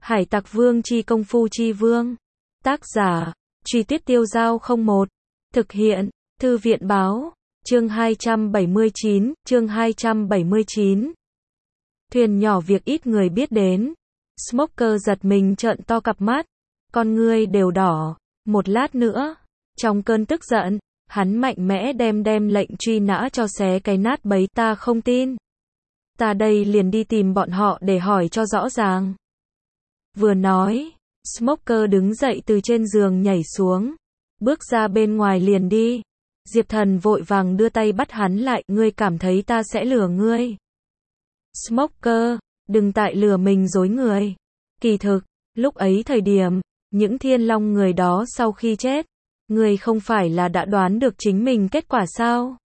Hải Tặc Vương chi công phu chi vương. Tác giả, Truy Tuyết Tiêu Giao 01. Thực hiện, Thư viện báo, chương 279. Thuyền nhỏ việc ít người biết đến. Smoker giật mình trợn to cặp mắt, con ngươi đều đỏ. Một lát nữa, trong cơn tức giận, hắn mạnh mẽ đem lệnh truy nã cho xé cái nát bấy. Ta không tin. Ta đây liền đi tìm bọn họ để hỏi cho rõ ràng. Vừa nói, Smoker đứng dậy từ trên giường nhảy xuống, bước ra bên ngoài liền đi. Diệp Thần vội vàng đưa tay bắt hắn lại, ngươi cảm thấy ta sẽ lừa ngươi? Smoker, đừng tại lừa mình dối người. Kỳ thực, lúc ấy thời điểm, những thiên long người đó sau khi chết, ngươi không phải là đã đoán được chính mình kết quả sao?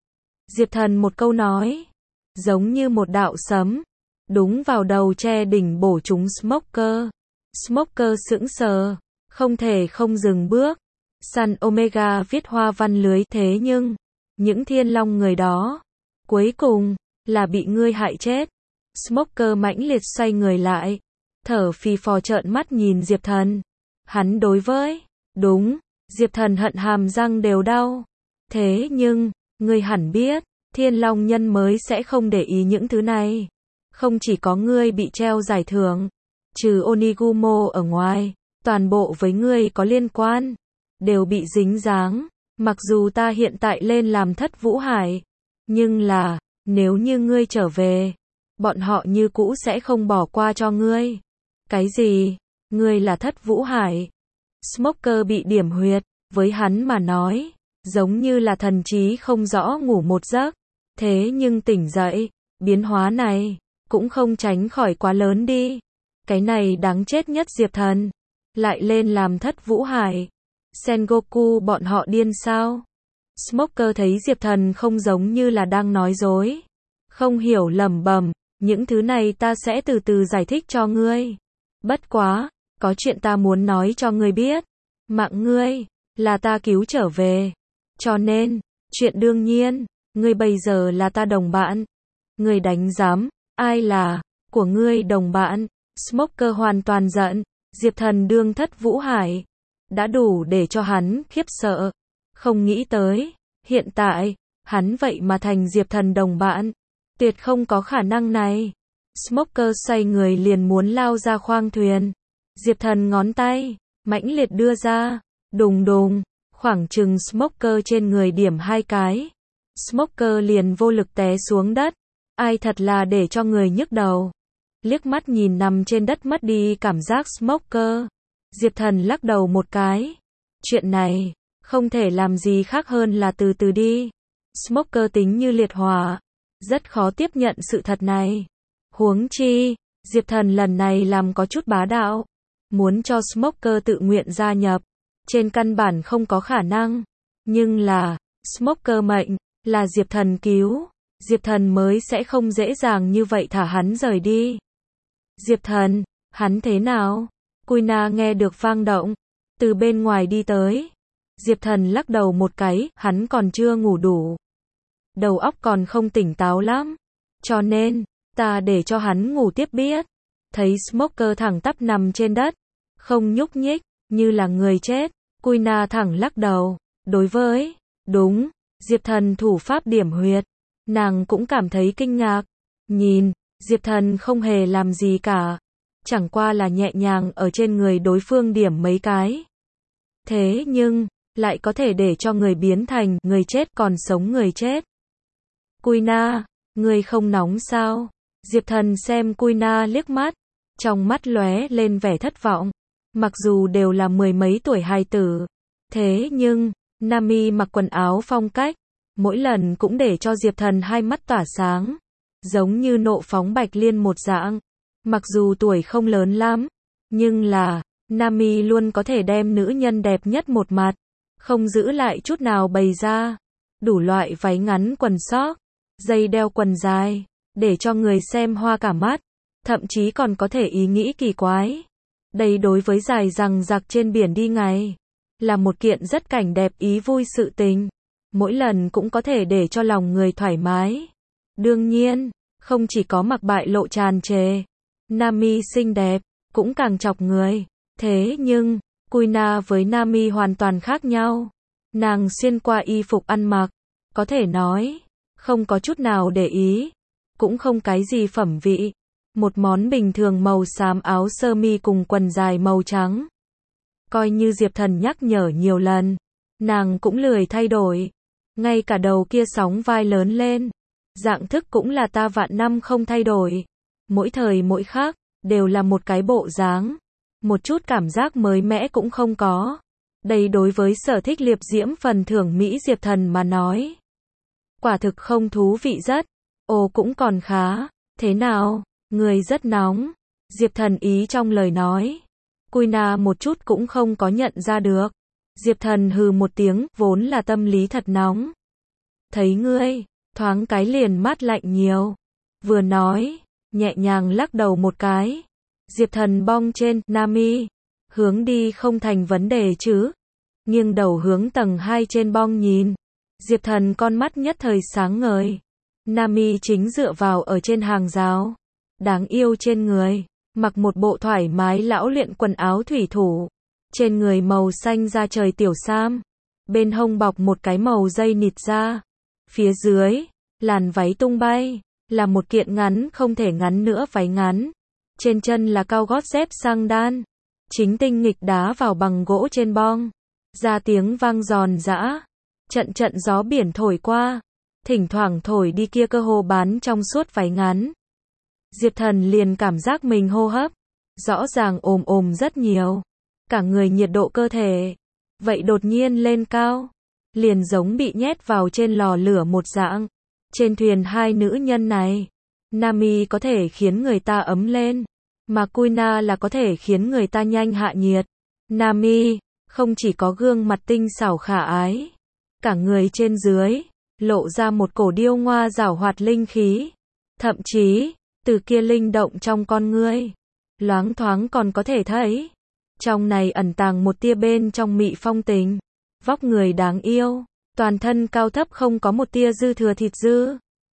Diệp Thần một câu nói, giống như một đạo sấm, đúng vào đầu che đỉnh bổ trúng Smoker. Smoker sững sờ, không thể không dừng bước. Sun Omega viết hoa văn lưới, thế nhưng, những thiên long người đó, cuối cùng, là bị ngươi hại chết. Smoker mãnh liệt xoay người lại, thở phì phò trợn mắt nhìn Diệp Thần. Hắn đối với, đúng, Diệp Thần hận hàm răng đều đau. Thế nhưng, ngươi hẳn biết, thiên long nhân mới sẽ không để ý những thứ này. Không chỉ có ngươi bị treo giải thưởng, trừ Onigumo ở ngoài, toàn bộ với ngươi có liên quan, đều bị dính dáng. Mặc dù ta hiện tại lên làm Thất Vũ Hải, nhưng là, nếu như ngươi trở về, bọn họ như cũ sẽ không bỏ qua cho ngươi. Cái gì? Ngươi là Thất Vũ Hải? Smoker bị điểm huyệt, với hắn mà nói, giống như là thần trí không rõ ngủ một giấc. Thế nhưng tỉnh dậy, biến hóa này, cũng không tránh khỏi quá lớn đi. Cái này đáng chết nhất. Diệp Thần lại lên làm Thất Vũ Hải. Sengoku bọn họ điên sao? Smoker thấy Diệp Thần không giống như là đang nói dối, không hiểu lẩm bẩm, những thứ này ta sẽ từ từ giải thích cho ngươi. Bất quá, có chuyện ta muốn nói cho ngươi biết. Mạng ngươi là ta cứu trở về, cho nên, chuyện đương nhiên, ngươi bây giờ là ta đồng bạn. Ngươi đánh giám, ai là của ngươi đồng bạn? Smoker hoàn toàn giận. Diệp Thần đương Thất Vũ Hải, đã đủ để cho hắn khiếp sợ. Không nghĩ tới, hiện tại, hắn vậy mà thành Diệp Thần đồng bạn. Tuyệt không có khả năng này. Smoker xoay người liền muốn lao ra khoang thuyền. Diệp Thần ngón tay, mãnh liệt đưa ra, đùng đùng, khoảng chừng Smoker trên người điểm 2 cái. Smoker liền vô lực té xuống đất. Ai thật là để cho người nhức đầu. Liếc mắt nhìn nằm trên đất mất đi cảm giác Smoker, Diệp Thần lắc đầu một cái. Chuyện này, không thể làm gì khác hơn là từ từ đi. Smoker tính như liệt hỏa, rất khó tiếp nhận sự thật này. Huống chi, Diệp Thần lần này làm có chút bá đạo, muốn cho Smoker tự nguyện gia nhập, trên căn bản không có khả năng. Nhưng là, Smoker mệnh, là Diệp Thần cứu, Diệp Thần mới sẽ không dễ dàng như vậy thả hắn rời đi. Diệp Thần, hắn thế nào? Kuina nghe được vang động, từ bên ngoài đi tới. Diệp Thần lắc đầu một cái, hắn còn chưa ngủ đủ. Đầu óc còn không tỉnh táo lắm. Cho nên, ta để cho hắn ngủ tiếp biết. Thấy Smoker thẳng tắp nằm trên đất, không nhúc nhích, như là người chết. Kuina thẳng lắc đầu, đối với, đúng, Diệp Thần thủ pháp điểm huyệt. Nàng cũng cảm thấy kinh ngạc. Nhìn, Diệp Thần không hề làm gì cả, chẳng qua là nhẹ nhàng ở trên người đối phương điểm mấy cái. Thế nhưng, lại có thể để cho người biến thành người chết còn sống người chết. Kuina, ngươi không nóng sao? Diệp Thần xem Kuina liếc mắt, trong mắt lóe lên vẻ thất vọng. Mặc dù đều là mười mấy tuổi hài tử, thế nhưng, Nami mặc quần áo phong cách, mỗi lần cũng để cho Diệp Thần hai mắt tỏa sáng. Giống như nộ phóng bạch liên một dạng. Mặc dù tuổi không lớn lắm, nhưng là, Nami luôn có thể đem nữ nhân đẹp nhất một mặt, không giữ lại chút nào bày ra. Đủ loại váy ngắn quần sóc, dây đeo quần dài, để cho người xem hoa cả mắt, thậm chí còn có thể ý nghĩ kỳ quái. Đây đối với dài rằng giặc trên biển đi ngày, là một kiện rất cảnh đẹp ý vui sự tình. Mỗi lần cũng có thể để cho lòng người thoải mái. Đương nhiên, không chỉ có mặc bại lộ tràn trề, Nami xinh đẹp, cũng càng chọc người. Thế nhưng, Kuina với Nami hoàn toàn khác nhau. Nàng xuyên qua y phục ăn mặc, có thể nói, không có chút nào để ý, cũng không cái gì phẩm vị. Một món bình thường màu xám áo sơ mi cùng quần dài màu trắng. Coi như Diệp Thần nhắc nhở nhiều lần, nàng cũng lười thay đổi. Ngay cả đầu kia sóng vai lớn lên, dạng thức cũng là ta vạn năm không thay đổi. Mỗi thời mỗi khác, đều là một cái bộ dáng. Một chút cảm giác mới mẻ cũng không có. Đây đối với sở thích liệp diễm phần thưởng Mỹ Diệp Thần mà nói, quả thực không thú vị rất. Ồ cũng còn khá. Thế nào? Người rất nóng. Diệp Thần ý trong lời nói. Kuina một chút cũng không có nhận ra được. Diệp Thần hừ một tiếng, vốn là tâm lý thật nóng. Thấy ngươi, thoáng cái liền mát lạnh nhiều. Vừa nói, nhẹ nhàng lắc đầu một cái. Diệp Thần bong trên, Nami, hướng đi không thành vấn đề chứ. Nghiêng đầu hướng tầng 2 trên bong nhìn. Diệp Thần con mắt nhất thời sáng ngời. Nami chính dựa vào ở trên hàng rào. Đáng yêu trên người, mặc một bộ thoải mái lão luyện quần áo thủy thủ. Trên người màu xanh da trời tiểu sam. Bên hông bọc một cái màu dây nịt da. Phía dưới, làn váy tung bay, là một kiện ngắn không thể ngắn nữa váy ngắn. Trên chân là cao gót dép sang đan. Chính tinh nghịch đá vào bằng gỗ trên bong. Ra tiếng vang giòn giã. Trận trận gió biển thổi qua. Thỉnh thoảng thổi đi kia cơ hồ bán trong suốt váy ngắn. Diệp Thần liền cảm giác mình hô hấp. Rõ ràng ồm rất nhiều. Cả người nhiệt độ cơ thể. Vậy đột nhiên lên cao. Liền giống bị nhét vào trên lò lửa một dạng. Trên thuyền hai nữ nhân này. Nami có thể khiến người ta ấm lên. Mà Kuina là có thể khiến người ta nhanh hạ nhiệt. Nami, không chỉ có gương mặt tinh xảo khả ái. Cả người trên dưới, lộ ra một cổ điêu ngoa giảo hoạt linh khí. Thậm chí, từ kia linh động trong con ngươi. Loáng thoáng còn có thể thấy. Trong này ẩn tàng một tia bên trong mị phong tình. Vóc người đáng yêu. Toàn thân cao thấp không có một tia dư thừa thịt dư.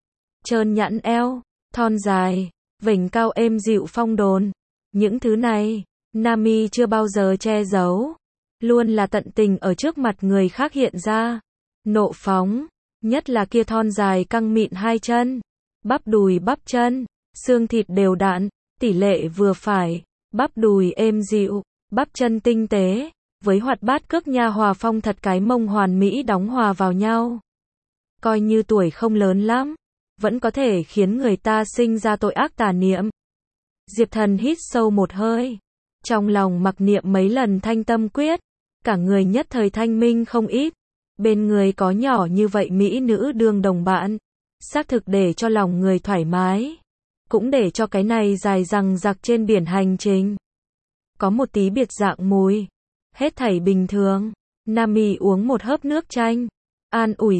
Trơn nhẵn eo, thon dài, vểnh cao êm dịu phong đồn. Những thứ này, Nami chưa bao giờ che giấu. Luôn là tận tình ở trước mặt người khác hiện ra. Nộ phóng, nhất là kia thon dài căng mịn hai chân. Bắp đùi bắp chân, xương thịt đều đặn, tỷ lệ vừa phải. Bắp đùi êm dịu, bắp chân tinh tế. Với hoạt bát cước nha hòa phong thật cái mông hoàn mỹ đóng hòa vào nhau. Coi như tuổi không lớn lắm, vẫn có thể khiến người ta sinh ra tội ác tà niệm. Diệp Thần hít sâu một hơi. Trong lòng mặc niệm mấy lần thanh tâm quyết. Cả người nhất thời thanh minh không ít. Bên người có nhỏ như vậy mỹ nữ đương đồng bạn. Xác thực để cho lòng người thoải mái. Cũng để cho cái này dài dằng dặc trên biển hành trình. Có một tí biệt dạng mùi. Hết thảy bình thường. Nami uống một hớp nước chanh. An ủi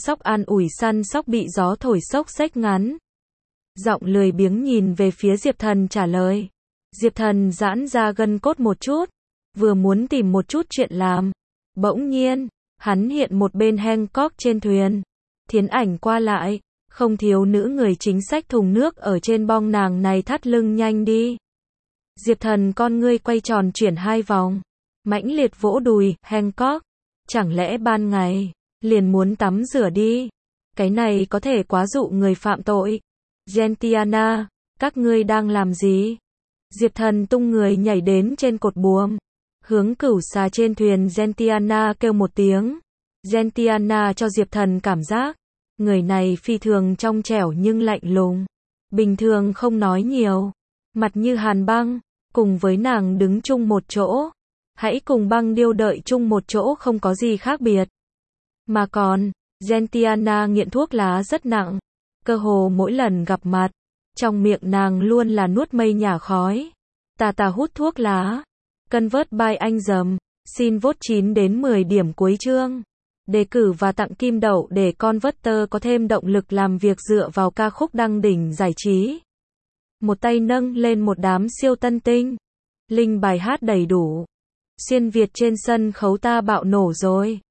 săn sóc bị gió thổi xốc xếch ngắn. Giọng lười biếng nhìn về phía Diệp Thần trả lời. Diệp Thần giãn ra gân cốt một chút. Vừa muốn tìm một chút chuyện làm. Bỗng nhiên, hắn hiện một bên Hancock trên thuyền. Thiến ảnh qua lại. Không thiếu nữ người chính sách thùng nước ở trên bong nàng này thắt lưng nhanh đi. Diệp Thần con ngươi quay tròn chuyển hai vòng. Mãnh liệt vỗ đùi, Hancock. Chẳng lẽ ban ngày, liền muốn tắm rửa đi. Cái này có thể quá dụ người phạm tội. Gentiana, các ngươi đang làm gì? Diệp Thần tung người nhảy đến trên cột buồm. Hướng cửu xà trên thuyền Gentiana kêu một tiếng. Gentiana cho Diệp Thần cảm giác. Người này phi thường trong trẻo nhưng lạnh lùng. Bình thường không nói nhiều. Mặt như hàn băng. Cùng với nàng đứng chung một chỗ. Hãy cùng băng điêu đợi chung một chỗ không có gì khác biệt. Mà còn, Gentiana nghiện thuốc lá rất nặng. Cơ hồ mỗi lần gặp mặt, trong miệng nàng luôn là nuốt mây nhả khói. Tà hút thuốc lá. Convert by anh dầm. Xin vote 9 đến 10 điểm cuối chương. Đề cử và tặng kim đậu để Converter có thêm động lực làm việc dựa vào ca khúc đăng đỉnh giải trí. Một tay nâng lên một đám siêu tân tinh. Linh bài hát đầy đủ. Xuyên Việt trên sân khấu ta bạo nổ rồi.